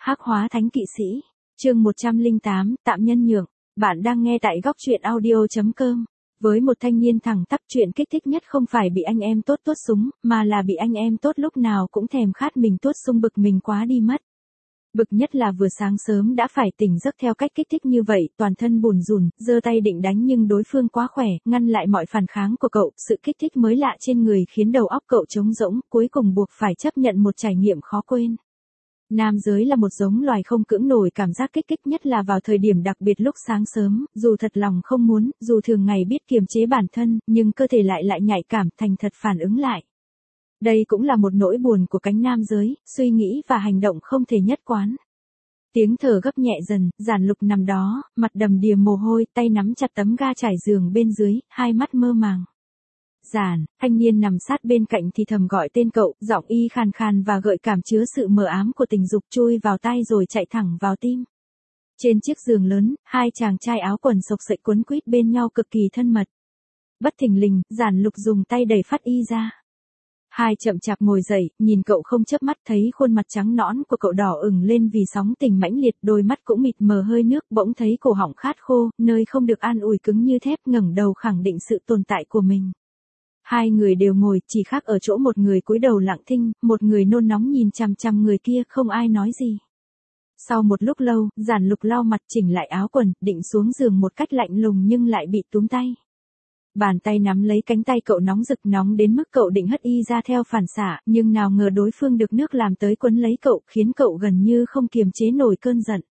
Hắc hóa thánh kỵ sĩ, chương 108, tạm nhân nhượng. Bạn đang nghe tại góc truyện audio.com. Với một thanh niên thẳng tắp, chuyện kích thích nhất không phải bị anh em tốt tuốt súng, mà là bị anh em tốt lúc nào cũng thèm khát mình tuốt súng, bực mình quá đi mất. Bực nhất là vừa sáng sớm đã phải tỉnh giấc theo cách kích thích như vậy, toàn thân bùn rùn, giơ tay định đánh nhưng đối phương quá khỏe, ngăn lại mọi phản kháng của cậu, sự kích thích mới lạ trên người khiến đầu óc cậu trống rỗng, cuối cùng buộc phải chấp nhận một trải nghiệm khó quên. Nam giới là một giống loài không cưỡng nổi cảm giác kích thích, nhất là vào thời điểm đặc biệt lúc sáng sớm, dù thật lòng không muốn, dù thường ngày biết kiềm chế bản thân, nhưng cơ thể lại nhạy cảm, thành thật phản ứng lại. Đây cũng là một nỗi buồn của cánh nam giới, suy nghĩ và hành động không thể nhất quán. Tiếng thở gấp nhẹ dần, Giản Lục nằm đó, mặt đầm đìa mồ hôi, tay nắm chặt tấm ga trải giường bên dưới, hai mắt mơ màng. Giản, thanh niên nằm sát bên cạnh thì thầm gọi tên cậu, giọng y khàn khàn và gợi cảm chứa sự mờ ám của tình dục chui vào tai rồi chạy thẳng vào tim. Trên chiếc giường lớn, hai chàng trai áo quần xộc xệch quấn quýt bên nhau cực kỳ thân mật. Bất thình lình, Giản Lục dùng tay đẩy phát y ra. Hai chậm chạp ngồi dậy, nhìn cậu không chớp mắt, thấy khuôn mặt trắng nõn của cậu đỏ ửng lên vì sóng tình mãnh liệt, đôi mắt cũng mịt mờ hơi nước, bỗng thấy cổ họng khát khô, nơi không được an ủi cứng như thép, ngẩng đầu khẳng định sự tồn tại của mình. Hai người đều ngồi, chỉ khác ở chỗ một người cúi đầu lặng thinh, một người nôn nóng nhìn chằm chằm người kia, không ai nói gì. Sau một lúc lâu, Giản Lục lau mặt, chỉnh lại áo quần, định xuống giường một cách lạnh lùng nhưng lại bị túm tay. Bàn tay nắm lấy cánh tay cậu nóng rực, nóng đến mức cậu định hất y ra theo phản xạ, nhưng nào ngờ đối phương được nước làm tới quấn lấy cậu, khiến cậu gần như không kiềm chế nổi cơn giận.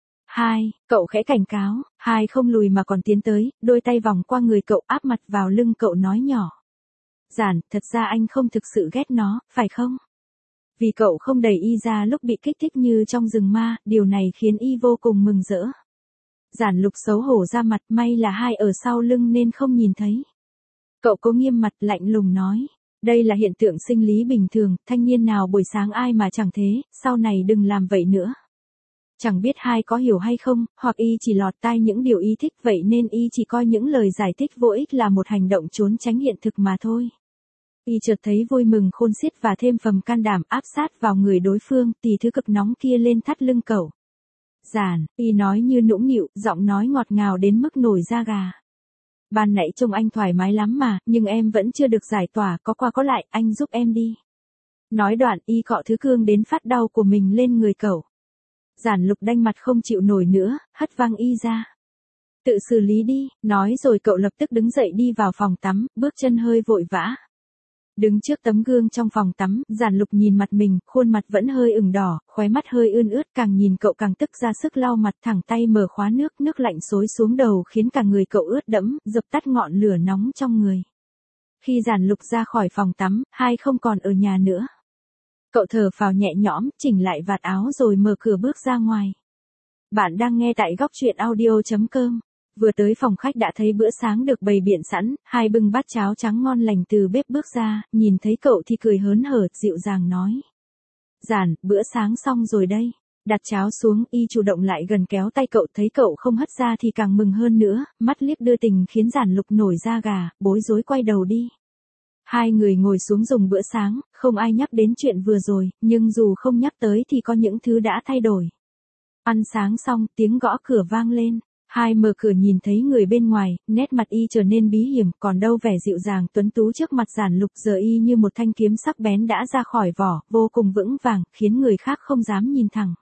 Cậu khẽ cảnh cáo, không lùi mà còn tiến tới, đôi tay vòng qua người cậu, áp mặt vào lưng cậu nói nhỏ. Giản, thật ra anh không thực sự ghét nó, phải không? Vì cậu không đẩy y ra lúc bị kích thích như trong rừng ma, điều này khiến y vô cùng mừng rỡ. Giản Lục xấu hổ ra mặt, may là ở sau lưng nên không nhìn thấy. Cậu cố nghiêm mặt, lạnh lùng nói. Đây là hiện tượng sinh lý bình thường, thanh niên nào buổi sáng ai mà chẳng thế, sau này đừng làm vậy nữa. Chẳng biết có hiểu hay không, hoặc y chỉ lọt tai những điều y thích, vậy nên y chỉ coi những lời giải thích vô ích là một hành động trốn tránh hiện thực mà thôi. Y chợt thấy vui mừng khôn xiết và thêm phần can đảm, áp sát vào người đối phương, tì thứ cực nóng kia lên thắt lưng cậu. Giản, y nói như nũng nịu, giọng nói ngọt ngào đến mức nổi da gà. Ban nãy trông anh thoải mái lắm mà, nhưng em vẫn chưa được giải tỏa, có qua có lại, anh giúp em đi. Nói đoạn, y cọ thứ cương đến phát đau của mình lên người cậu. Giản Lục đanh mặt không chịu nổi nữa, hất văng y ra. Tự xử lý đi, nói rồi cậu lập tức đứng dậy đi vào phòng tắm, bước chân hơi vội vã. Đứng trước tấm gương trong phòng tắm, Giản Lục nhìn mặt mình, khuôn mặt vẫn hơi ửng đỏ, khóe mắt hơi ươn ướt, càng nhìn cậu càng tức ra sức lau mặt, thẳng tay mở khóa nước lạnh xối xuống đầu khiến cả người cậu ướt đẫm, dập tắt ngọn lửa nóng trong người. Khi Giản Lục ra khỏi phòng tắm, không còn ở nhà nữa. Cậu thở phào nhẹ nhõm, chỉnh lại vạt áo rồi mở cửa bước ra ngoài. Bạn đang nghe tại góc truyện audio.com. Vừa tới phòng khách đã thấy bữa sáng được bày biện sẵn, bưng bát cháo trắng ngon lành từ bếp bước ra, nhìn thấy cậu thì cười hớn hở, dịu dàng nói. Giản, bữa sáng xong rồi đây. Đặt cháo xuống, y chủ động lại gần kéo tay cậu, thấy cậu không hất ra thì càng mừng hơn nữa, mắt liếc đưa tình khiến Giản Lục nổi da gà, bối rối quay đầu đi. Hai người ngồi xuống dùng bữa sáng, không ai nhắc đến chuyện vừa rồi, nhưng dù không nhắc tới thì có những thứ đã thay đổi. Ăn sáng xong, tiếng gõ cửa vang lên. Mở cửa nhìn thấy người bên ngoài, nét mặt y trở nên bí hiểm, còn đâu vẻ dịu dàng tuấn tú trước mặt Giản Lục, giờ y như một thanh kiếm sắc bén đã ra khỏi vỏ, vô cùng vững vàng, khiến người khác không dám nhìn thẳng.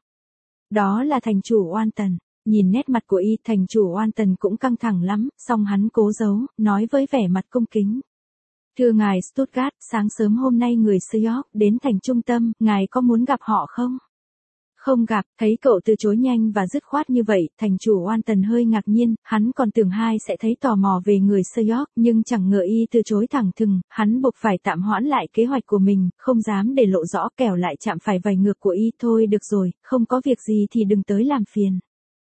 Đó là thành chủ Oan Tần. Nhìn nét mặt của y, thành chủ Oan Tần cũng căng thẳng lắm, song hắn cố giấu, nói với vẻ mặt cung kính. Thưa ngài Stuttgart, sáng sớm hôm nay người Seoul đến thành trung tâm, ngài có muốn gặp họ không? Không gặp, thấy cậu từ chối nhanh và dứt khoát như vậy, thành chủ Oan Tần hơi ngạc nhiên, hắn còn tưởng sẽ thấy tò mò về người Seoul, nhưng chẳng ngờ y từ chối thẳng thừng, hắn buộc phải tạm hoãn lại kế hoạch của mình, không dám để lộ rõ kẻo lại chạm phải vài ngược của y. Thôi được rồi, không có việc gì thì đừng tới làm phiền.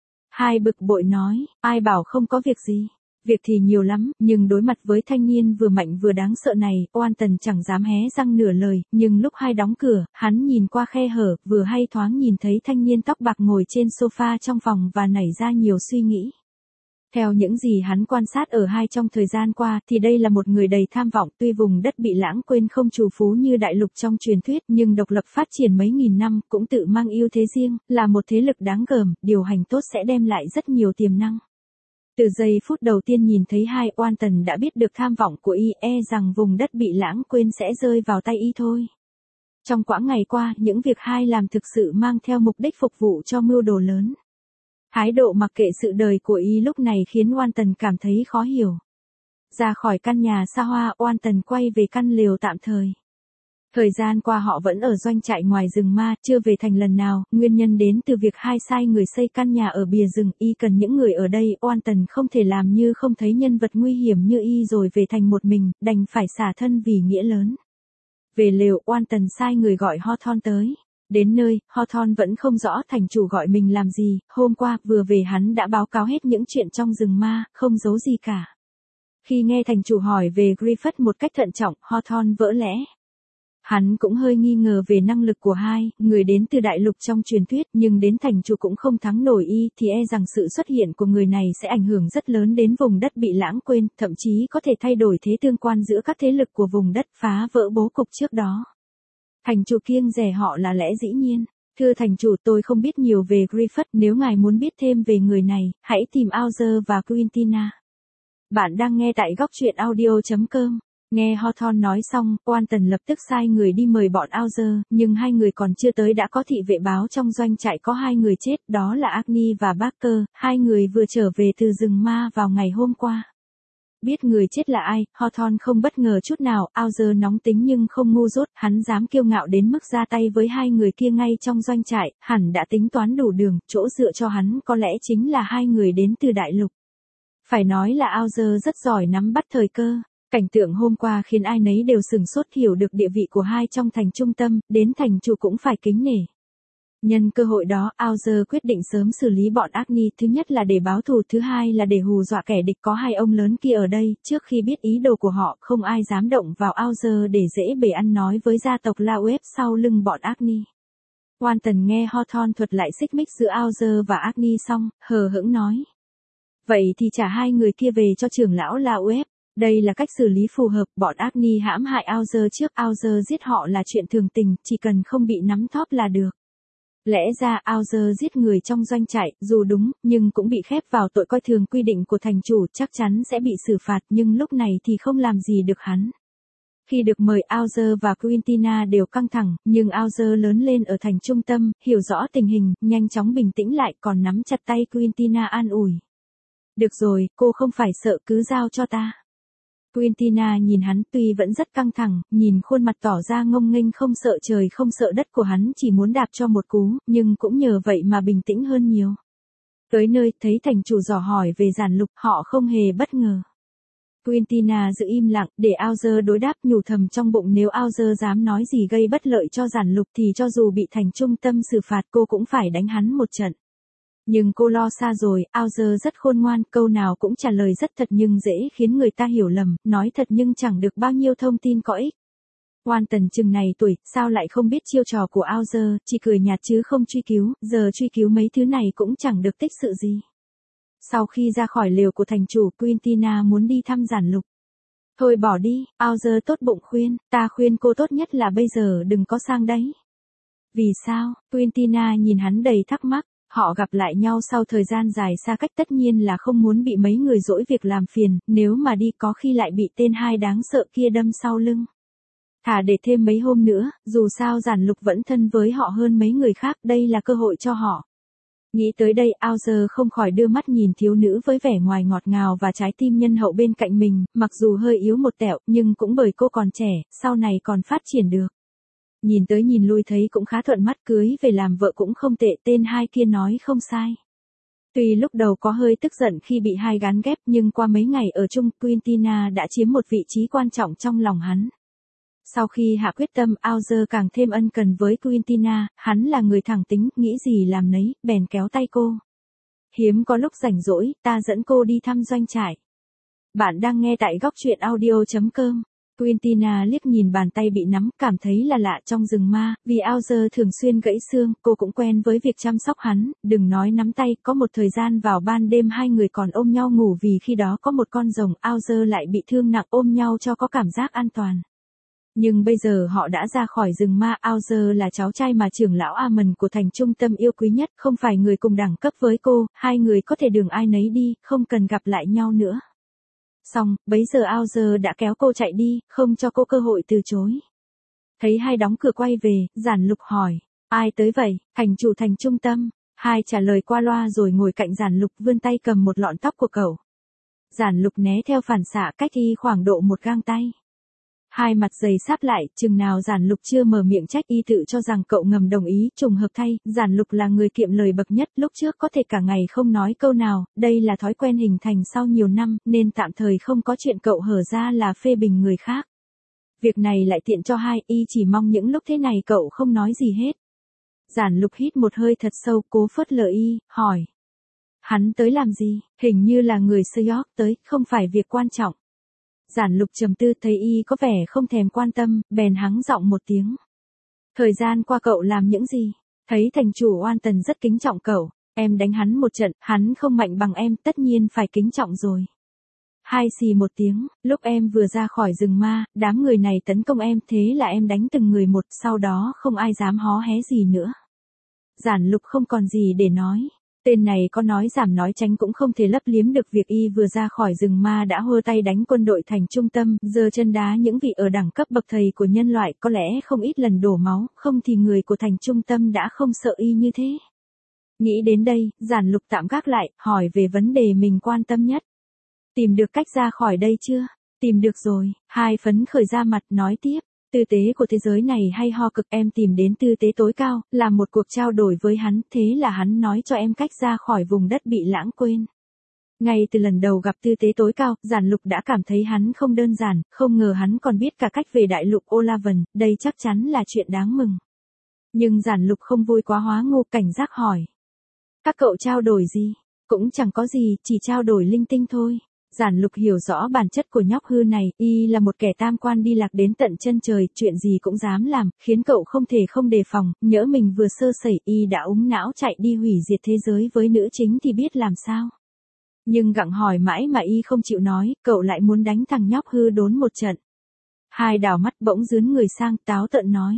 Bực bội nói, ai bảo không có việc gì. Việc thì nhiều lắm, nhưng đối mặt với thanh niên vừa mạnh vừa đáng sợ này, Oan Tần chẳng dám hé răng nửa lời, nhưng lúc đóng cửa, hắn nhìn qua khe hở, vừa thoáng nhìn thấy thanh niên tóc bạc ngồi trên sofa trong phòng và nảy ra nhiều suy nghĩ. Theo những gì hắn quan sát ở hai trong thời gian qua thì đây là một người đầy tham vọng, tuy vùng đất bị lãng quên không trù phú như đại lục trong truyền thuyết nhưng độc lập phát triển mấy nghìn năm cũng tự mang ưu thế riêng, là một thế lực đáng gờm, điều hành tốt sẽ đem lại rất nhiều tiềm năng. Từ giây phút đầu tiên nhìn thấy hai oan tần đã biết được tham vọng của y, rằng vùng đất bị lãng quên sẽ rơi vào tay y thôi. Trong quãng ngày qua, những việc hai làm thực sự mang theo mục đích phục vụ cho mưu đồ lớn. Thái độ mặc kệ sự đời của y lúc này khiến oan tần cảm thấy khó hiểu. Ra khỏi căn nhà xa hoa, oan tần quay về căn lều tạm thời. Thời gian qua họ vẫn ở doanh trại ngoài rừng ma, chưa về thành lần nào, nguyên nhân đến từ việc hai sai người xây căn nhà ở bìa rừng, y cần những người ở đây, oan tần không thể làm như không thấy nhân vật nguy hiểm như y rồi về thành một mình, đành phải xả thân vì nghĩa lớn. Về lều, oan tần sai người gọi Hawthorne tới. Đến nơi, Hawthorne vẫn không rõ thành chủ gọi mình làm gì, hôm qua vừa về hắn đã báo cáo hết những chuyện trong rừng ma, không giấu gì cả. Khi nghe thành chủ hỏi về Griffith một cách thận trọng, Hawthorne vỡ lẽ. Hắn cũng hơi nghi ngờ về năng lực của hai người đến từ đại lục trong truyền thuyết, nhưng đến thành chủ cũng không thắng nổi y thì rằng sự xuất hiện của người này sẽ ảnh hưởng rất lớn đến vùng đất bị lãng quên, thậm chí có thể thay đổi thế tương quan giữa các thế lực của vùng đất, phá vỡ bố cục trước đó. Thành chủ kiêng dè họ là lẽ dĩ nhiên. Thưa thành chủ, tôi không biết nhiều về Griffith, nếu ngài muốn biết thêm về người này, hãy tìm Auger và Quintina. Bạn đang nghe tại góc truyện audio.com. Nghe Hawthorne nói xong, oan tần lập tức sai người đi mời bọn Auger, nhưng hai người còn chưa tới đã có thị vệ báo trong doanh trại có hai người chết, đó là Agni và Barker, hai người vừa trở về từ rừng ma vào ngày hôm qua. Biết người chết là ai, Hawthorne không bất ngờ chút nào, Auger nóng tính nhưng không ngu dốt, hắn dám kiêu ngạo đến mức ra tay với hai người kia ngay trong doanh trại, hẳn đã tính toán đủ đường, chỗ dựa cho hắn có lẽ chính là hai người đến từ đại lục. Phải nói là Auger rất giỏi nắm bắt thời cơ. Cảnh tượng hôm qua khiến ai nấy đều sửng sốt, hiểu được địa vị của hai trong thành trung tâm, đến thành chủ cũng phải kính nể. Nhân cơ hội đó, Auger quyết định sớm xử lý bọn Agni, thứ nhất là để báo thù, thứ hai là để hù dọa kẻ địch. Có hai ông lớn kia ở đây, trước khi biết ý đồ của họ, không ai dám động vào Auger để dễ bề ăn nói với gia tộc Laueb sau lưng bọn Agni. Oan tần nghe Hawthorne thuật lại xích mích giữa Auger và Agni xong, hờ hững nói. Vậy thì trả hai người kia về cho trưởng lão Laueb. Đây là cách xử lý phù hợp, bọn Agni hãm hại Auger trước, Auger giết họ là chuyện thường tình, chỉ cần không bị nắm thóp là được. Lẽ ra Auger giết người trong doanh trại, dù đúng, nhưng cũng bị khép vào tội coi thường quy định của thành chủ, chắc chắn sẽ bị xử phạt, nhưng lúc này thì không làm gì được hắn. Khi được mời, Auger và Quintina đều căng thẳng, nhưng Auger lớn lên ở thành trung tâm, hiểu rõ tình hình, nhanh chóng bình tĩnh lại, còn nắm chặt tay Quintina an ủi. Được rồi, cô không phải sợ, cứ giao cho ta. Quintina nhìn hắn, tuy vẫn rất căng thẳng, nhìn khuôn mặt tỏ ra ngông nghênh không sợ trời không sợ đất của hắn, chỉ muốn đạp cho một cú, nhưng cũng nhờ vậy mà bình tĩnh hơn nhiều. Tới nơi, thấy thành chủ dò hỏi về giản lục, họ không hề bất ngờ. Quintina giữ im lặng, để Auger đối đáp, nhủ thầm trong bụng nếu Auger dám nói gì gây bất lợi cho giản lục thì cho dù bị thành trung tâm xử phạt cô cũng phải đánh hắn một trận. Nhưng cô lo xa rồi, Auger rất khôn ngoan, câu nào cũng trả lời rất thật nhưng dễ khiến người ta hiểu lầm, nói thật nhưng chẳng được bao nhiêu thông tin có ích. Oan tần chừng này tuổi, sao lại không biết chiêu trò của Auger, chỉ cười nhạt chứ không truy cứu, giờ truy cứu mấy thứ này cũng chẳng được tích sự gì. Sau khi ra khỏi lều của thành chủ, Quintina muốn đi thăm giản lục. Thôi bỏ đi, Auger tốt bụng khuyên, ta khuyên cô tốt nhất là bây giờ đừng có sang đấy. Vì sao? Quintina nhìn hắn đầy thắc mắc. Họ gặp lại nhau sau thời gian dài xa cách, tất nhiên là không muốn bị mấy người dỗi việc làm phiền, nếu mà đi có khi lại bị tên hai đáng sợ kia đâm sau lưng. Thà để thêm mấy hôm nữa, dù sao giản lục vẫn thân với họ hơn mấy người khác, đây là cơ hội cho họ. Nghĩ tới đây, Auger không khỏi đưa mắt nhìn thiếu nữ với vẻ ngoài ngọt ngào và trái tim nhân hậu bên cạnh mình, mặc dù hơi yếu một tẹo, nhưng cũng bởi cô còn trẻ, sau này còn phát triển được. Nhìn tới nhìn lui thấy cũng khá thuận mắt, cưới về làm vợ cũng không tệ, tên hai kia nói không sai. Tuy lúc đầu có hơi tức giận khi bị hai gán ghép, nhưng qua mấy ngày ở chung, Quintina đã chiếm một vị trí quan trọng trong lòng hắn. Sau khi hạ quyết tâm, Auger càng thêm ân cần với Quintina, hắn là người thẳng tính, nghĩ gì làm nấy, bèn kéo tay cô. Hiếm có lúc rảnh rỗi, ta dẫn cô đi thăm doanh trại. Bạn đang nghe tại góc truyện audio.com. Quintina liếc nhìn bàn tay bị nắm, cảm thấy là lạ trong rừng ma, vì Alger thường xuyên gãy xương, cô cũng quen với việc chăm sóc hắn, đừng nói nắm tay, có một thời gian vào ban đêm hai người còn ôm nhau ngủ vì khi đó có một con rồng, Alger lại bị thương nặng, ôm nhau cho có cảm giác an toàn. Nhưng bây giờ họ đã ra khỏi rừng ma, Alger là cháu trai mà trưởng lão Amon của thành trung tâm yêu quý nhất, không phải người cùng đẳng cấp với cô, hai người có thể đường ai nấy đi, không cần gặp lại nhau nữa. Xong, bấy giờ Alger đã kéo cô chạy đi, không cho cô cơ hội từ chối. Thấy hai đóng cửa quay về, Giản Lục hỏi, ai tới vậy, thành chủ thành trung tâm. Hai trả lời qua loa rồi ngồi cạnh Giản Lục vươn tay cầm một lọn tóc của cậu. Giản Lục né theo phản xạ cách y khoảng độ một gang tay. Hai mặt giày sáp lại, chừng nào Giản Lục chưa mở miệng trách y tự cho rằng cậu ngầm đồng ý, trùng hợp thay, Giản Lục là người kiệm lời bậc nhất, lúc trước có thể cả ngày không nói câu nào, đây là thói quen hình thành sau nhiều năm, nên tạm thời không có chuyện cậu hở ra là phê bình người khác. Việc này lại tiện cho hai, y chỉ mong những lúc thế này cậu không nói gì hết. Giản Lục hít một hơi thật sâu, cố phớt lờ y, hỏi. Hắn tới làm gì, hình như là người Seok tới, không phải việc quan trọng. Giản Lục trầm tư thấy y có vẻ không thèm quan tâm, bèn hắng giọng một tiếng. Thời gian qua cậu làm những gì? Thấy thành chủ Oan Tần rất kính trọng cậu, em đánh hắn một trận, hắn không mạnh bằng em, tất nhiên phải kính trọng rồi. Hai xì một tiếng, lúc em vừa ra khỏi rừng ma, đám người này tấn công em, thế là em đánh từng người một, sau đó không ai dám hó hé gì nữa. Giản Lục không còn gì để nói. Tên này có nói giảm nói tránh cũng không thể lấp liếm được việc y vừa ra khỏi rừng ma đã hơ tay đánh quân đội thành trung tâm, giơ chân đá những vị ở đẳng cấp bậc thầy của nhân loại, có lẽ không ít lần đổ máu, không thì người của thành trung tâm đã không sợ y như thế. Nghĩ đến đây, Giản Lục tạm gác lại, hỏi về vấn đề mình quan tâm nhất. Tìm được cách ra khỏi đây chưa? Tìm được rồi, hai phấn khởi ra mặt nói tiếp. Tư tế của thế giới này hay ho cực, em tìm đến tư tế tối cao, làm một cuộc trao đổi với hắn, thế là hắn nói cho em cách ra khỏi vùng đất bị lãng quên. Ngay từ lần đầu gặp tư tế tối cao, Giản Lục đã cảm thấy hắn không đơn giản, không ngờ hắn còn biết cả cách về đại lục Olavan, đây chắc chắn là chuyện đáng mừng. Nhưng Giản Lục không vui quá hóa ngu, cảnh giác hỏi. Các cậu trao đổi gì? Cũng chẳng có gì, chỉ trao đổi linh tinh thôi. Giản Lục hiểu rõ bản chất của nhóc hư này, y là một kẻ tam quan đi lạc đến tận chân trời, chuyện gì cũng dám làm, khiến cậu không thể không đề phòng, nhỡ mình vừa sơ sẩy y đã úng não chạy đi hủy diệt thế giới với nữ chính thì biết làm sao. Nhưng gặng hỏi mãi mà y không chịu nói, cậu lại muốn đánh thằng nhóc hư đốn một trận. Hai đảo mắt bỗng dướn người sang, táo tợn nói.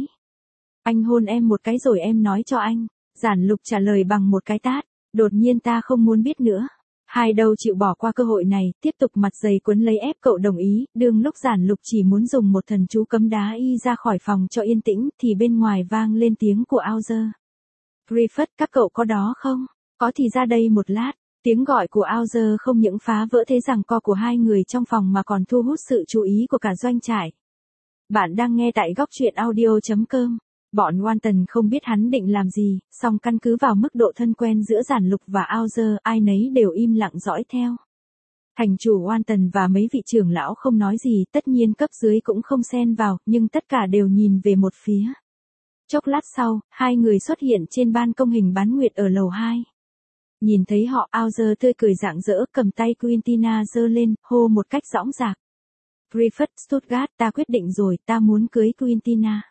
Anh hôn em một cái rồi em nói cho anh. Giản Lục trả lời bằng một cái tát, đột nhiên ta không muốn biết nữa. Hai đâu chịu bỏ qua cơ hội này, tiếp tục mặt dày quấn lấy ép cậu đồng ý, đương lúc Giản Lục chỉ muốn dùng một thần chú cấm đá y ra khỏi phòng cho yên tĩnh, thì bên ngoài vang lên tiếng của Alger. Griffith, các cậu có đó không? Có thì ra đây một lát. Tiếng gọi của Alger không những phá vỡ thế giằng co của hai người trong phòng mà còn thu hút sự chú ý của cả doanh trại. Bạn đang nghe tại góc truyện audio.com. Bọn Wanton không biết hắn định làm gì, song căn cứ vào mức độ thân quen giữa Giản Lục và Alger, ai nấy đều im lặng dõi theo. Thành chủ Wanton và mấy vị trưởng lão không nói gì, tất nhiên cấp dưới cũng không xen vào, nhưng tất cả đều nhìn về một phía. Chốc lát sau, hai người xuất hiện trên ban công hình bán nguyệt ở lầu 2. Nhìn thấy họ, Alger tươi cười rạng rỡ, cầm tay Quintina giơ lên, hô một cách dõng dạc. Griffith, Stuttgart, ta quyết định rồi, ta muốn cưới Quintina.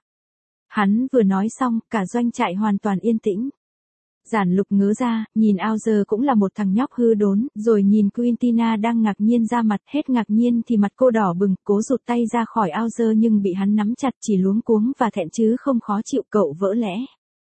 Hắn vừa nói xong, cả doanh trại hoàn toàn yên tĩnh. Giản Lục ngớ ra, nhìn Alger cũng là một thằng nhóc hư đốn, rồi nhìn Quintina đang ngạc nhiên ra mặt, hết ngạc nhiên thì mặt cô đỏ bừng, cố rụt tay ra khỏi Alger nhưng bị hắn nắm chặt, chỉ luống cuống và thẹn chứ không khó chịu, cậu vỡ lẽ.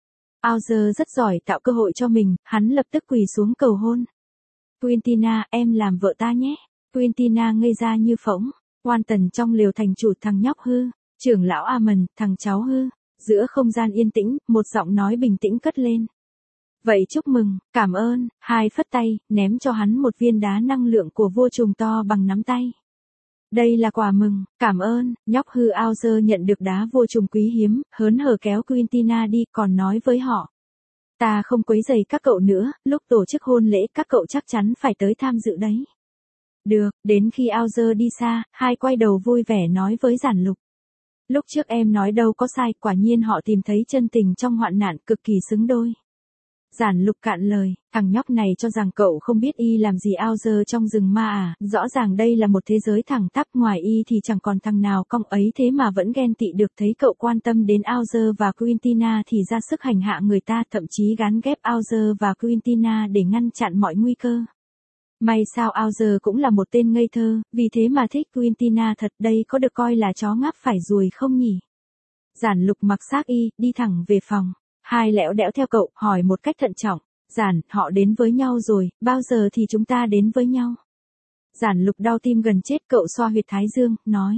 Alger rất giỏi tạo cơ hội cho mình, hắn lập tức quỳ xuống cầu hôn. Quintina, em làm vợ ta nhé. Quintina ngây ra như phỗng. Wanton trong lều thành chủ, thằng nhóc hư. Trưởng lão Amon, thằng cháu hư. Giữa không gian yên tĩnh, một giọng nói bình tĩnh cất lên. Vậy chúc mừng, cảm ơn. Hai phất tay, ném cho hắn một viên đá năng lượng của vua trùng to bằng nắm tay. Đây là quà mừng, cảm ơn. Nhóc hư Alger nhận được đá vua trùng quý hiếm, hớn hở kéo Quintina đi, còn nói với họ. Ta không quấy rầy các cậu nữa, lúc tổ chức hôn lễ các cậu chắc chắn phải tới tham dự đấy. Được, đến khi Alger đi xa, hai quay đầu vui vẻ nói với Giản Lục. Lúc trước em nói đâu có sai, quả nhiên họ tìm thấy chân tình trong hoạn nạn, cực kỳ xứng đôi. Giản Lục cạn lời, thằng nhóc này cho rằng cậu không biết y làm gì ao dơ trong rừng ma à, rõ ràng đây là một thế giới thẳng tắp, ngoài y thì chẳng còn thằng nào cong ấy, thế mà vẫn ghen tị được. Thấy cậu quan tâm đến ao dơ và Quintina thì ra sức hành hạ người ta, thậm chí gán ghép ao dơ và Quintina để ngăn chặn mọi nguy cơ. May sao ao dơ cũng là một tên ngây thơ, vì thế mà thích Quintina thật. Đây có được coi là chó ngáp phải ruồi không nhỉ? Giản Lục mặc xác y, đi thẳng về phòng. Hai lẽo đẽo theo cậu, hỏi một cách thận trọng. Giản, họ đến với nhau rồi, bao giờ thì chúng ta đến với nhau? Giản Lục đau tim gần chết, cậu xoa huyệt thái dương, nói.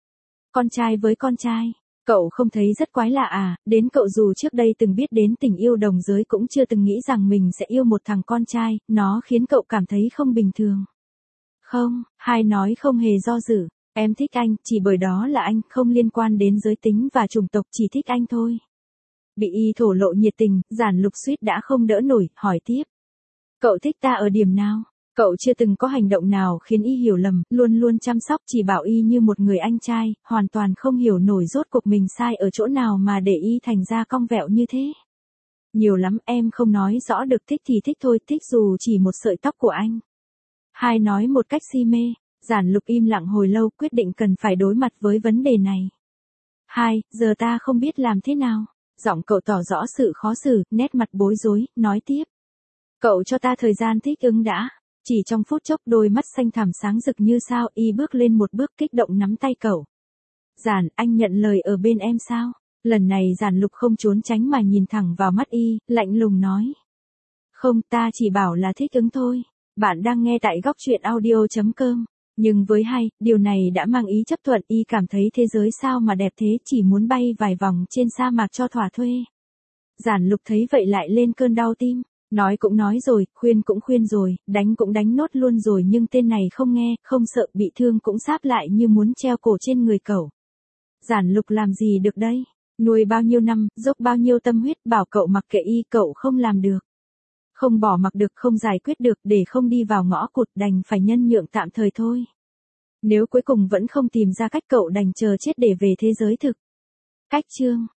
Con trai với con trai. Cậu không thấy rất quái lạ à, đến cậu dù trước đây từng biết đến tình yêu đồng giới cũng chưa từng nghĩ rằng mình sẽ yêu một thằng con trai, nó khiến cậu cảm thấy không bình thường. Không, hai nói không hề do dự. Em thích anh, chỉ bởi đó là anh, không liên quan đến giới tính và chủng tộc, chỉ thích anh thôi. Bị y thổ lộ nhiệt tình, Giản Lục suýt đã không đỡ nổi, hỏi tiếp. Cậu thích ta ở điểm nào? Cậu chưa từng có hành động nào khiến y hiểu lầm, luôn luôn chăm sóc chỉ bảo y như một người anh trai, hoàn toàn không hiểu nổi rốt cuộc mình sai ở chỗ nào mà để y thành ra cong vẹo như thế. Nhiều lắm, em không nói rõ được, thích thì thích thôi, thích dù chỉ một sợi tóc của anh. Hai nói một cách si mê. Giản Lục im lặng hồi lâu, quyết định cần phải đối mặt với vấn đề này. Hai, giờ ta không biết làm thế nào. Giọng cậu tỏ rõ sự khó xử, nét mặt bối rối, nói tiếp. Cậu cho ta thời gian thích ứng đã. Chỉ trong phút chốc, đôi mắt xanh thẳm sáng rực như sao, y bước lên một bước, kích động nắm tay cậu. Giản, anh nhận lời ở bên em sao? Lần này Giản Lục không trốn tránh mà nhìn thẳng vào mắt y, lạnh lùng nói. Không, ta chỉ bảo là thích ứng thôi. Bạn đang nghe tại góc truyện audio.com. Nhưng với hai, điều này đã mang ý chấp thuận, y cảm thấy thế giới sao mà đẹp thế, chỉ muốn bay vài vòng trên sa mạc cho thỏa thuê. Giản Lục thấy vậy lại lên cơn đau tim, nói cũng nói rồi, khuyên cũng khuyên rồi, đánh cũng đánh nốt luôn rồi, nhưng tên này không nghe, không sợ bị thương cũng sáp lại như muốn treo cổ trên người cậu. Giản Lục làm gì được đây? Nuôi bao nhiêu năm, dốc bao nhiêu tâm huyết, bảo cậu mặc kệ y, cậu không làm được. Không bỏ mặc được, không giải quyết được, để không đi vào ngõ cụt, đành phải nhân nhượng tạm thời thôi. Nếu cuối cùng vẫn không tìm ra cách, cậu đành chờ chết để về thế giới thực. Cách chương